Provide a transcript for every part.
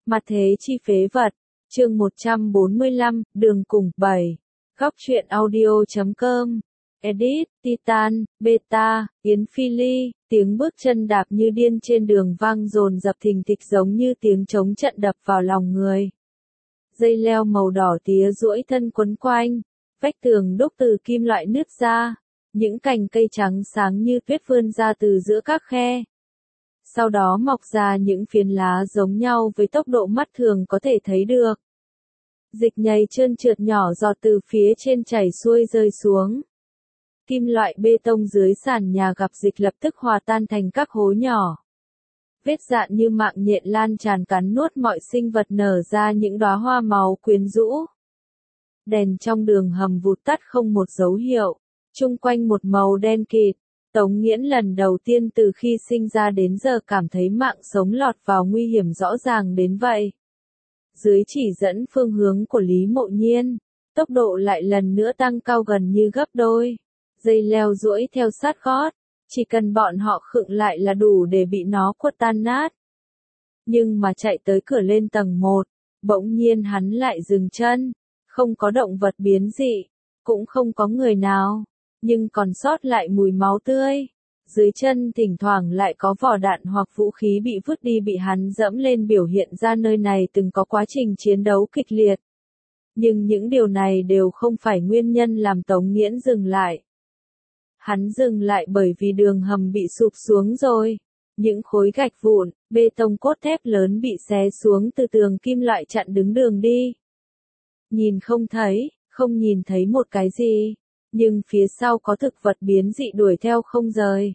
Mặt thế chi phế vật, chương 145, đường cùng 7. Góc truyện audio.com. Edit, Titan, Beta, Yến Phi Ly, tiếng bước chân đạp như điên trên đường vang dồn dập thình thịch giống như tiếng trống trận đập vào lòng người. Dây leo màu đỏ tía duỗi thân quấn quanh, vách tường đúc từ kim loại nứt ra, những cành cây trắng sáng như tuyết vươn ra từ giữa các khe. Sau đó mọc ra những phiến lá giống nhau với tốc độ mắt thường có thể thấy được. Dịch nhầy trơn trượt nhỏ giọt từ phía trên chảy xuôi rơi xuống. Kim loại bê tông dưới sàn nhà gặp dịch lập tức hòa tan thành các hố nhỏ. Vết dạn như mạng nhện lan tràn cắn nuốt mọi sinh vật nở ra những đóa hoa màu quyến rũ. Đèn trong đường hầm vụt tắt không một dấu hiệu, chung quanh một màu đen kịt. Tống Nghiễn lần đầu tiên từ khi sinh ra đến giờ cảm thấy mạng sống lọt vào nguy hiểm rõ ràng đến vậy. Dưới chỉ dẫn phương hướng của Lý Mộ Nhiên, tốc độ lại lần nữa tăng cao gần như gấp đôi. Dây leo duỗi theo sát gót, chỉ cần bọn họ khựng lại là đủ để bị nó quật tan nát. Nhưng mà chạy tới cửa lên tầng 1, bỗng nhiên hắn lại dừng chân, không có động vật biến dị, cũng không có người nào. Nhưng còn sót lại mùi máu tươi. Dưới chân thỉnh thoảng lại có vỏ đạn hoặc vũ khí bị vứt đi bị hắn dẫm lên biểu hiện ra nơi này từng có quá trình chiến đấu kịch liệt. Nhưng những điều này đều không phải nguyên nhân làm Tống Nghiễn dừng lại. Hắn dừng lại bởi vì đường hầm bị sụp xuống rồi. Những khối gạch vụn, bê tông cốt thép lớn bị xé xuống từ tường kim loại chặn đứng đường đi. Nhìn không thấy, không nhìn thấy một cái gì. Nhưng phía sau có thực vật biến dị đuổi theo không rời.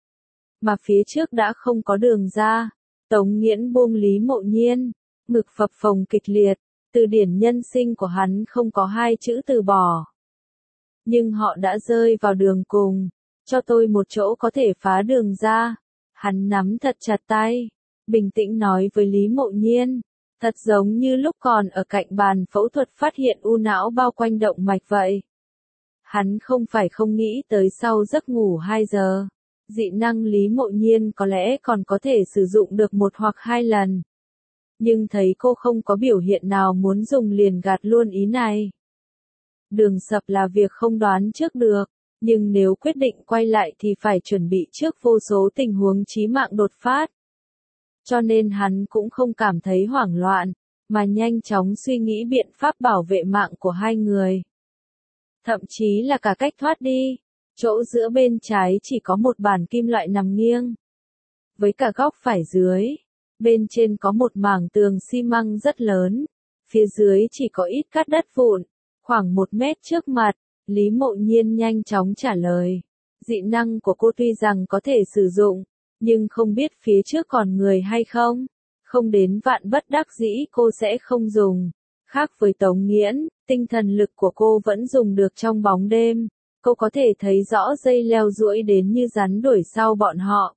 Mà phía trước đã không có đường ra. Tống Nghiễn buông Lý Mộ Nhiên, ngực phập phồng kịch liệt, từ điển nhân sinh của hắn không có hai chữ từ bỏ. Nhưng họ đã rơi vào đường cùng, cho tôi một chỗ có thể phá đường ra. Hắn nắm thật chặt tay, bình tĩnh nói với Lý Mộ Nhiên, thật giống như lúc còn ở cạnh bàn phẫu thuật phát hiện u não bao quanh động mạch vậy. Hắn không phải không nghĩ tới sau giấc ngủ 2 giờ. Dị năng Lý Mộ Nhiên có lẽ còn có thể sử dụng được 1 hoặc 2 lần. Nhưng thấy cô không có biểu hiện nào muốn dùng liền gạt luôn ý này. Đường sập là việc không đoán trước được, nhưng nếu quyết định quay lại thì phải chuẩn bị trước vô số tình huống chí mạng đột phát. Cho nên hắn cũng không cảm thấy hoảng loạn, mà nhanh chóng suy nghĩ biện pháp bảo vệ mạng của hai người. Thậm chí là cả cách thoát đi. Chỗ giữa bên trái chỉ có một bàn kim loại nằm nghiêng. Với cả góc phải dưới. Bên trên có một mảng tường xi măng rất lớn. Phía dưới chỉ có ít cát đất vụn. Khoảng 1 mét trước mặt. Lý Mộ Nhiên nhanh chóng trả lời. Dị năng của cô tuy rằng có thể sử dụng. Nhưng không biết phía trước còn người hay không. Không đến vạn bất đắc dĩ cô sẽ không dùng. Khác với Tống Nghiễn, tinh thần lực của cô vẫn dùng được trong bóng đêm. Cô có thể thấy rõ dây leo duỗi đến như rắn đuổi sau bọn họ.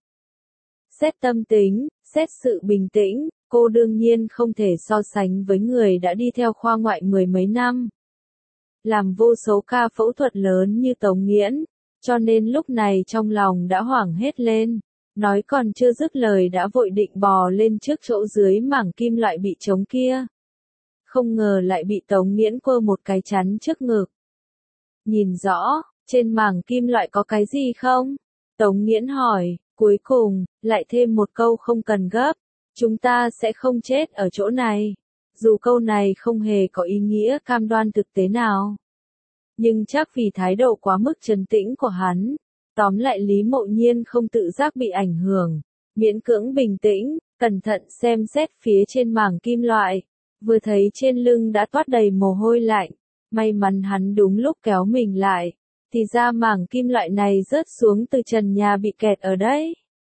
Xét tâm tính, xét sự bình tĩnh, cô đương nhiên không thể so sánh với người đã đi theo khoa ngoại 10 mấy năm. Làm vô số ca phẫu thuật lớn như Tống Nghiễn, cho nên lúc này trong lòng đã hoảng hết lên. Nói còn chưa dứt lời đã vội định bò lên trước chỗ dưới mảng kim loại bị trống kia. Không ngờ lại bị Tống Nghiễn quơ một cái chắn trước ngực. Nhìn rõ, trên mảng kim loại có cái gì không? Tống Nghiễn hỏi, cuối cùng, lại thêm một câu không cần gấp. Chúng ta sẽ không chết ở chỗ này. Dù câu này không hề có ý nghĩa cam đoan thực tế nào. Nhưng chắc vì thái độ quá mức trấn tĩnh của hắn. Tóm lại Lý Mộ Nhiên không tự giác bị ảnh hưởng. Miễn cưỡng bình tĩnh, cẩn thận xem xét phía trên mảng kim loại. Vừa thấy trên lưng đã toát đầy mồ hôi lạnh. May mắn hắn đúng lúc kéo mình lại. Thì ra mảng kim loại này rớt xuống từ trần nhà bị kẹt ở đấy.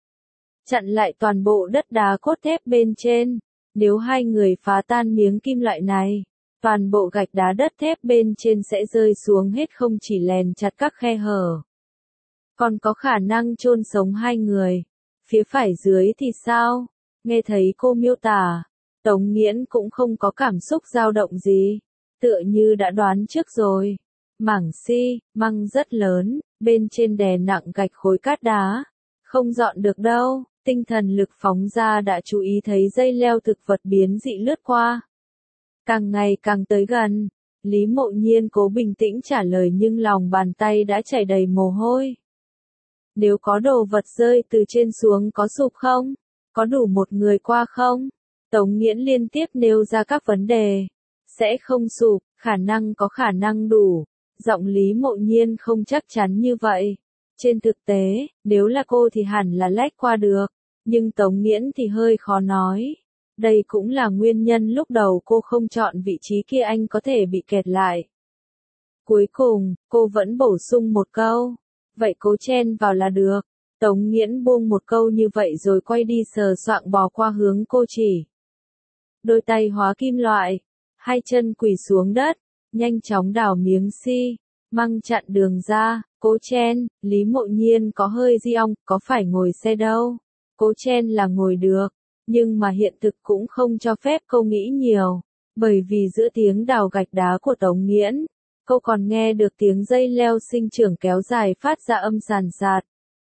Chặn lại toàn bộ đất đá cốt thép bên trên. Nếu hai người phá tan miếng kim loại này, toàn bộ gạch đá đất thép bên trên sẽ rơi xuống hết không chỉ lèn chặt các khe hở. Còn có khả năng chôn sống hai người. Phía phải dưới thì sao? Nghe thấy cô miêu tả, Tống Nghiễn cũng không có cảm xúc dao động gì. Tựa như đã đoán trước rồi. Mảng xi măng rất lớn, bên trên đè nặng gạch khối cát đá. Không dọn được đâu, tinh thần lực phóng ra đã chú ý thấy dây leo thực vật biến dị lướt qua. Càng ngày càng tới gần, Lý Mộ Nhiên cố bình tĩnh trả lời nhưng lòng bàn tay đã chảy đầy mồ hôi. Nếu có đồ vật rơi từ trên xuống có sụp không? Có đủ một người qua không? Tống Nghiễn liên tiếp nêu ra các vấn đề. Sẽ không sụp, có khả năng đủ. Giọng Lý Mộ Nhiên không chắc chắn như vậy. Trên thực tế, nếu là cô thì hẳn là lách qua được. Nhưng Tống Nghiễn thì hơi khó nói. Đây cũng là nguyên nhân lúc đầu cô không chọn vị trí kia anh có thể bị kẹt lại. Cuối cùng, cô vẫn bổ sung một câu. Vậy cố chen vào là được. Tống Nghiễn buông một câu như vậy rồi quay đi sờ soạng bò qua hướng cô chỉ. Đôi tay hóa kim loại, hai chân quỳ xuống đất, nhanh chóng đào miếng xi măng chặn đường ra. Cố chen, Lý Mộ Nhiên có hơi di ong, có phải ngồi xe đâu. Cố chen là ngồi được, nhưng mà hiện thực cũng không cho phép cô nghĩ nhiều, bởi vì giữa tiếng đào gạch đá của Tống Nghiễn, cô còn nghe được tiếng dây leo sinh trưởng kéo dài phát ra âm sàn sạt.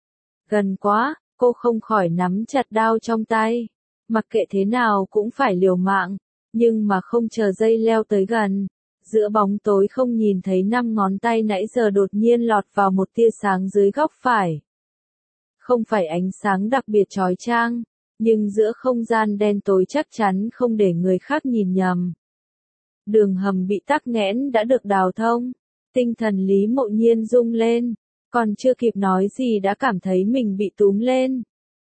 Gần quá, cô không khỏi nắm chặt đao trong tay, mặc kệ thế nào cũng phải liều mạng, nhưng mà không chờ dây leo tới gần. Giữa bóng tối không nhìn thấy 5 ngón tay nãy giờ đột nhiên lọt vào một tia sáng dưới góc phải. Không phải ánh sáng đặc biệt chói chang, nhưng giữa không gian đen tối chắc chắn không để người khác nhìn nhầm. Đường hầm bị tắc nghẽn đã được đào thông, tinh thần Lý Mộ Nhiên rung lên, còn chưa kịp nói gì đã cảm thấy mình bị túm lên.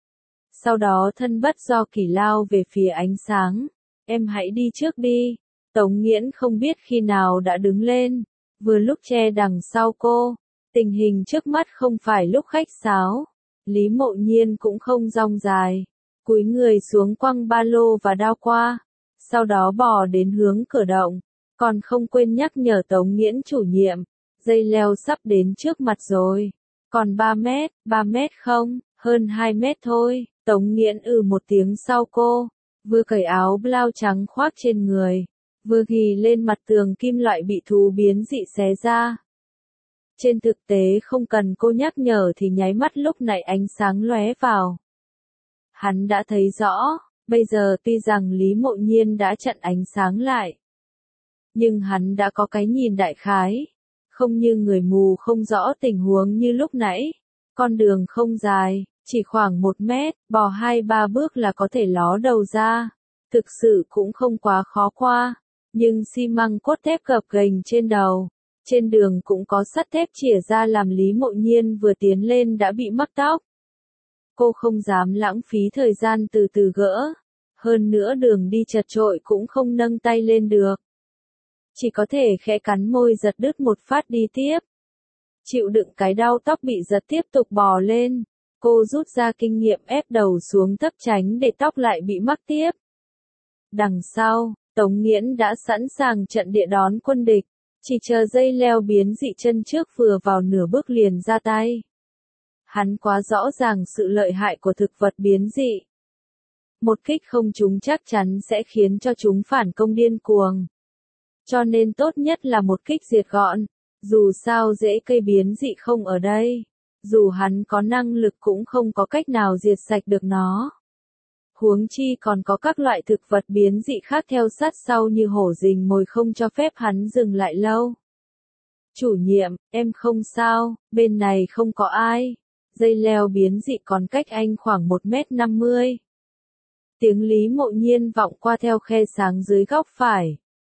Sau đó thân bất do kỷ lao về phía ánh sáng, em hãy đi trước đi. Tống Nghiễn không biết khi nào đã đứng lên, vừa lúc che đằng sau cô, tình hình trước mắt không phải lúc khách sáo. Lý Mộ Nhiên cũng không rong dài, cúi người xuống quăng ba lô và đao qua, sau đó bò đến hướng cửa động, còn không quên nhắc nhở Tống Nghiễn chủ nhiệm, dây leo sắp đến trước mặt rồi, còn 3 mét không, hơn 2 mét thôi. Tống Nghiễn một tiếng sau cô, vừa cởi áo blau trắng khoác trên người, vừa ghi lên mặt tường kim loại bị thú biến dị xé ra. Trên thực tế không cần cô nhắc nhở thì nháy mắt lúc này ánh sáng lóe vào. Hắn đã thấy rõ, bây giờ tuy rằng Lý Mộ Nhiên đã chặn ánh sáng lại, nhưng hắn đã có cái nhìn đại khái, không như người mù không rõ tình huống như lúc nãy. Con đường không dài, chỉ khoảng 1 mét, bò 2-3 bước là có thể ló đầu ra, thực sự cũng không quá khó qua. Nhưng xi măng cốt thép gập ghềnh trên đầu, trên đường cũng có sắt thép chìa ra làm Lý Mộ Nhiên vừa tiến lên đã bị mắc tóc. Cô không dám lãng phí thời gian từ từ gỡ, hơn nữa đường đi chật trội cũng không nâng tay lên được. Chỉ có thể khẽ cắn môi giật đứt một phát đi tiếp. Chịu đựng cái đau tóc bị giật tiếp tục bò lên, cô rút ra kinh nghiệm ép đầu xuống thấp tránh để tóc lại bị mắc tiếp. Đằng sau, Tống Nghiễn đã sẵn sàng trận địa đón quân địch, chỉ chờ dây leo biến dị chân trước vừa vào nửa bước liền ra tay. Hắn quá rõ ràng sự lợi hại của thực vật biến dị. Một kích không trúng chắc chắn sẽ khiến cho chúng phản công điên cuồng. Cho nên tốt nhất là một kích diệt gọn, dù sao rễ cây biến dị không ở đây, dù hắn có năng lực cũng không có cách nào diệt sạch được nó. Huống chi còn có các loại thực vật biến dị khác theo sát sau như hổ rình mồi không cho phép hắn dừng lại lâu. Chủ nhiệm, em không sao, bên này không có ai. Dây leo biến dị còn cách anh khoảng 1,50 m. Tiếng Lý Mộ Nhiên vọng qua theo khe sáng dưới góc phải.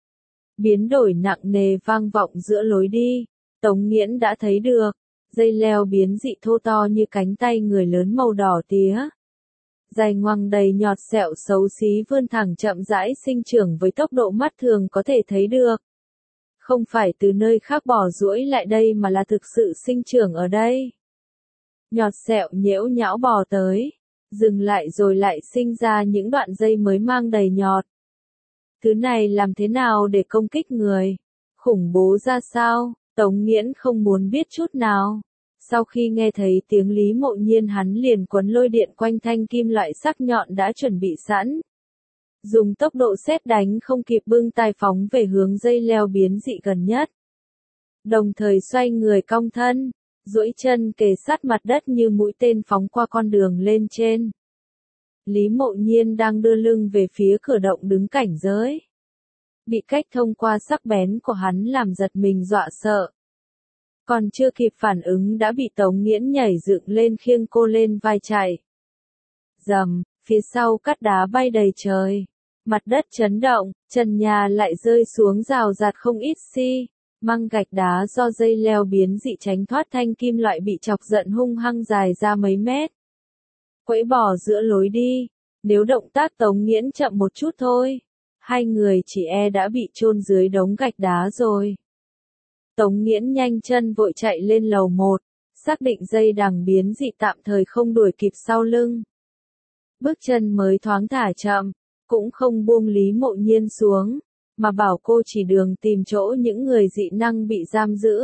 Biến đổi nặng nề vang vọng giữa lối đi. Tống Nghiễn đã thấy được, dây leo biến dị thô to như cánh tay người lớn màu đỏ tía. Dài ngoằng đầy nhọt sẹo xấu xí vươn thẳng chậm rãi sinh trưởng với tốc độ mắt thường có thể thấy được. Không phải từ nơi khác bò duỗi lại đây mà là thực sự sinh trưởng ở đây. Nhọt sẹo nhễu nhão bò tới, dừng lại rồi lại sinh ra những đoạn dây mới mang đầy nhọt. Thứ này làm thế nào để công kích người? Khủng bố ra sao? Tống Nghiễn không muốn biết chút nào. Sau khi nghe thấy tiếng Lý Mộ Nhiên hắn liền quấn lôi điện quanh thanh kim loại sắc nhọn đã chuẩn bị sẵn. Dùng tốc độ sét đánh không kịp bưng tai phóng về hướng dây leo biến dị gần nhất. Đồng thời xoay người cong thân, duỗi chân kề sát mặt đất như mũi tên phóng qua con đường lên trên. Lý Mộ Nhiên đang đưa lưng về phía cửa động đứng cảnh giới. Bị cách thông qua sắc bén của hắn làm giật mình dọa sợ. Còn chưa kịp phản ứng đã bị Tống Nghiễn nhảy dựng lên khiêng cô lên vai chạy. Rầm, phía sau cát đá bay đầy trời. Mặt đất chấn động, trần nhà lại rơi xuống rào rạt không ít măng gạch đá do dây leo biến dị tránh thoát thanh kim loại bị chọc giận hung hăng dài ra mấy mét. Quẫy bỏ giữa lối đi, nếu động tác Tống Nghiễn chậm một chút thôi, hai người chỉ đã bị chôn dưới đống gạch đá rồi. Tống Nghiễn nhanh chân vội chạy lên lầu 1, xác định dây đằng biến dị tạm thời không đuổi kịp sau lưng. Bước chân mới thoáng thả chậm, cũng không buông Lý Mộ Nhiên xuống, mà bảo cô chỉ đường tìm chỗ những người dị năng bị giam giữ.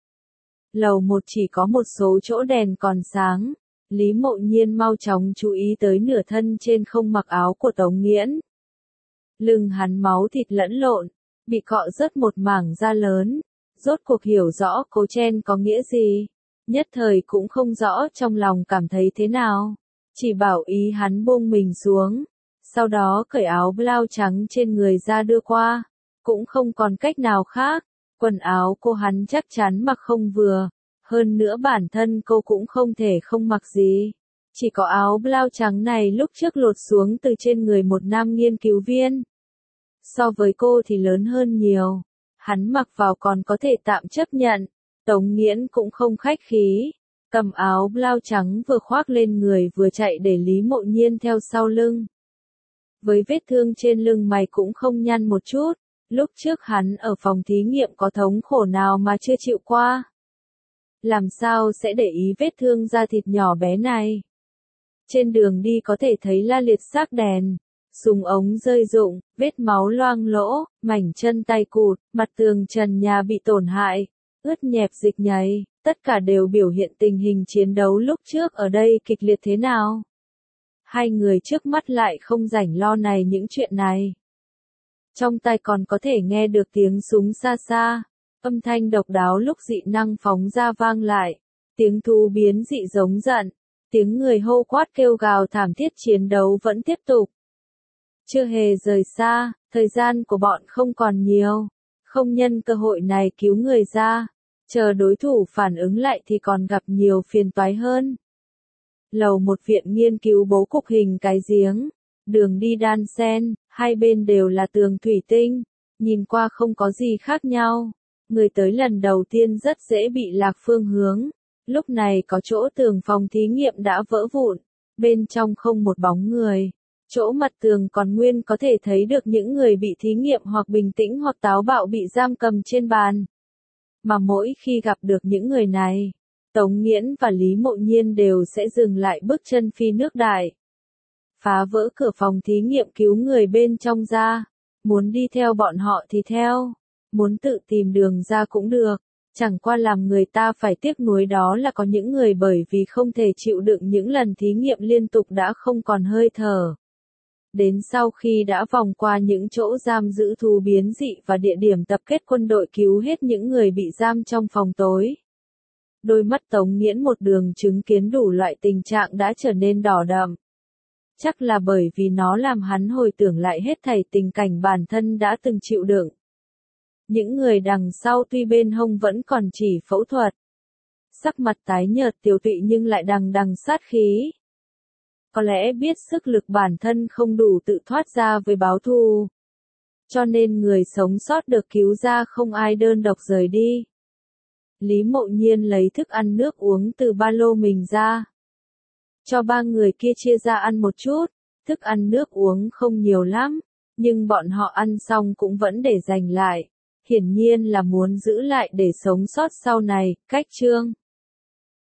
Lầu 1 chỉ có một số chỗ đèn còn sáng, Lý Mộ Nhiên mau chóng chú ý tới nửa thân trên không mặc áo của Tống Nghiễn. Lưng hắn máu thịt lẫn lộn, bị cọ rớt một mảng da lớn, rốt cuộc hiểu rõ cố chen có nghĩa gì, nhất thời cũng không rõ trong lòng cảm thấy thế nào, chỉ bảo ý hắn buông mình xuống, sau đó cởi áo blau trắng trên người ra đưa qua, cũng không còn cách nào khác, quần áo cô hắn chắc chắn mặc không vừa, hơn nữa bản thân cô cũng không thể không mặc gì. Chỉ có áo blau trắng này lúc trước lột xuống từ trên người một nam nghiên cứu viên. So với cô thì lớn hơn nhiều. Hắn mặc vào còn có thể tạm chấp nhận. Tống Nghiễn cũng không khách khí. Cầm áo blau trắng vừa khoác lên người vừa chạy để Lý Mộ Nhiên theo sau lưng. Với vết thương trên lưng mày cũng không nhăn một chút. Lúc trước hắn ở phòng thí nghiệm có thống khổ nào mà chưa chịu qua. Làm sao sẽ để ý vết thương da thịt nhỏ bé này. Trên đường đi có thể thấy la liệt xác đèn, súng ống rơi rụng, vết máu loang lỗ, mảnh chân tay cụt, mặt tường trần nhà bị tổn hại, ướt nhẹp dịch nhầy, tất cả đều biểu hiện tình hình chiến đấu lúc trước ở đây kịch liệt thế nào. Hai người trước mắt lại không rảnh lo này những chuyện này. Trong tai còn có thể nghe được tiếng súng xa xa, âm thanh độc đáo lúc dị năng phóng ra vang lại, tiếng thú biến dị giống giận. Tiếng người hô quát kêu gào thảm thiết chiến đấu vẫn tiếp tục. Chưa hề rời xa, thời gian của bọn không còn nhiều. Không nhân cơ hội này cứu người ra. Chờ đối thủ phản ứng lại thì còn gặp nhiều phiền toái hơn. Lầu 1 viện nghiên cứu bố cục hình cái giếng. Đường đi đan xen, hai bên đều là tường thủy tinh. Nhìn qua không có gì khác nhau. Người tới lần đầu tiên rất dễ bị lạc phương hướng. Lúc này có chỗ tường phòng thí nghiệm đã vỡ vụn, bên trong không một bóng người. Chỗ mặt tường còn nguyên có thể thấy được những người bị thí nghiệm hoặc bình tĩnh hoặc táo bạo bị giam cầm trên bàn. Mà mỗi khi gặp được những người này, Tống Nghiễn và Lý Mộ Nhiên đều sẽ dừng lại bước chân phi nước đại. Phá vỡ cửa phòng thí nghiệm cứu người bên trong ra, muốn đi theo bọn họ thì theo, muốn tự tìm đường ra cũng được. Chẳng qua làm người ta phải tiếc nuối đó là có những người bởi vì không thể chịu đựng những lần thí nghiệm liên tục đã không còn hơi thở. Đến sau khi đã vòng qua những chỗ giam giữ thú biến dị và địa điểm tập kết quân đội cứu hết những người bị giam trong phòng tối. Đôi mắt Tống Nghiễn một đường chứng kiến đủ loại tình trạng đã trở nên đỏ đậm. Chắc là bởi vì nó làm hắn hồi tưởng lại hết thảy tình cảnh bản thân đã từng chịu đựng. Những người đằng sau tuy bên hông vẫn còn chỉ phẫu thuật. Sắc mặt tái nhợt tiều tụy nhưng lại đằng đằng sát khí. Có lẽ biết sức lực bản thân không đủ tự thoát ra với báo thù. Cho nên người sống sót được cứu ra không ai đơn độc rời đi. Lý Mộ Nhiên lấy thức ăn nước uống từ ba lô mình ra. Cho ba người kia chia ra ăn một chút, thức ăn nước uống không nhiều lắm, nhưng bọn họ ăn xong cũng vẫn để dành lại. Hiển nhiên là muốn giữ lại để sống sót sau này, cách chương.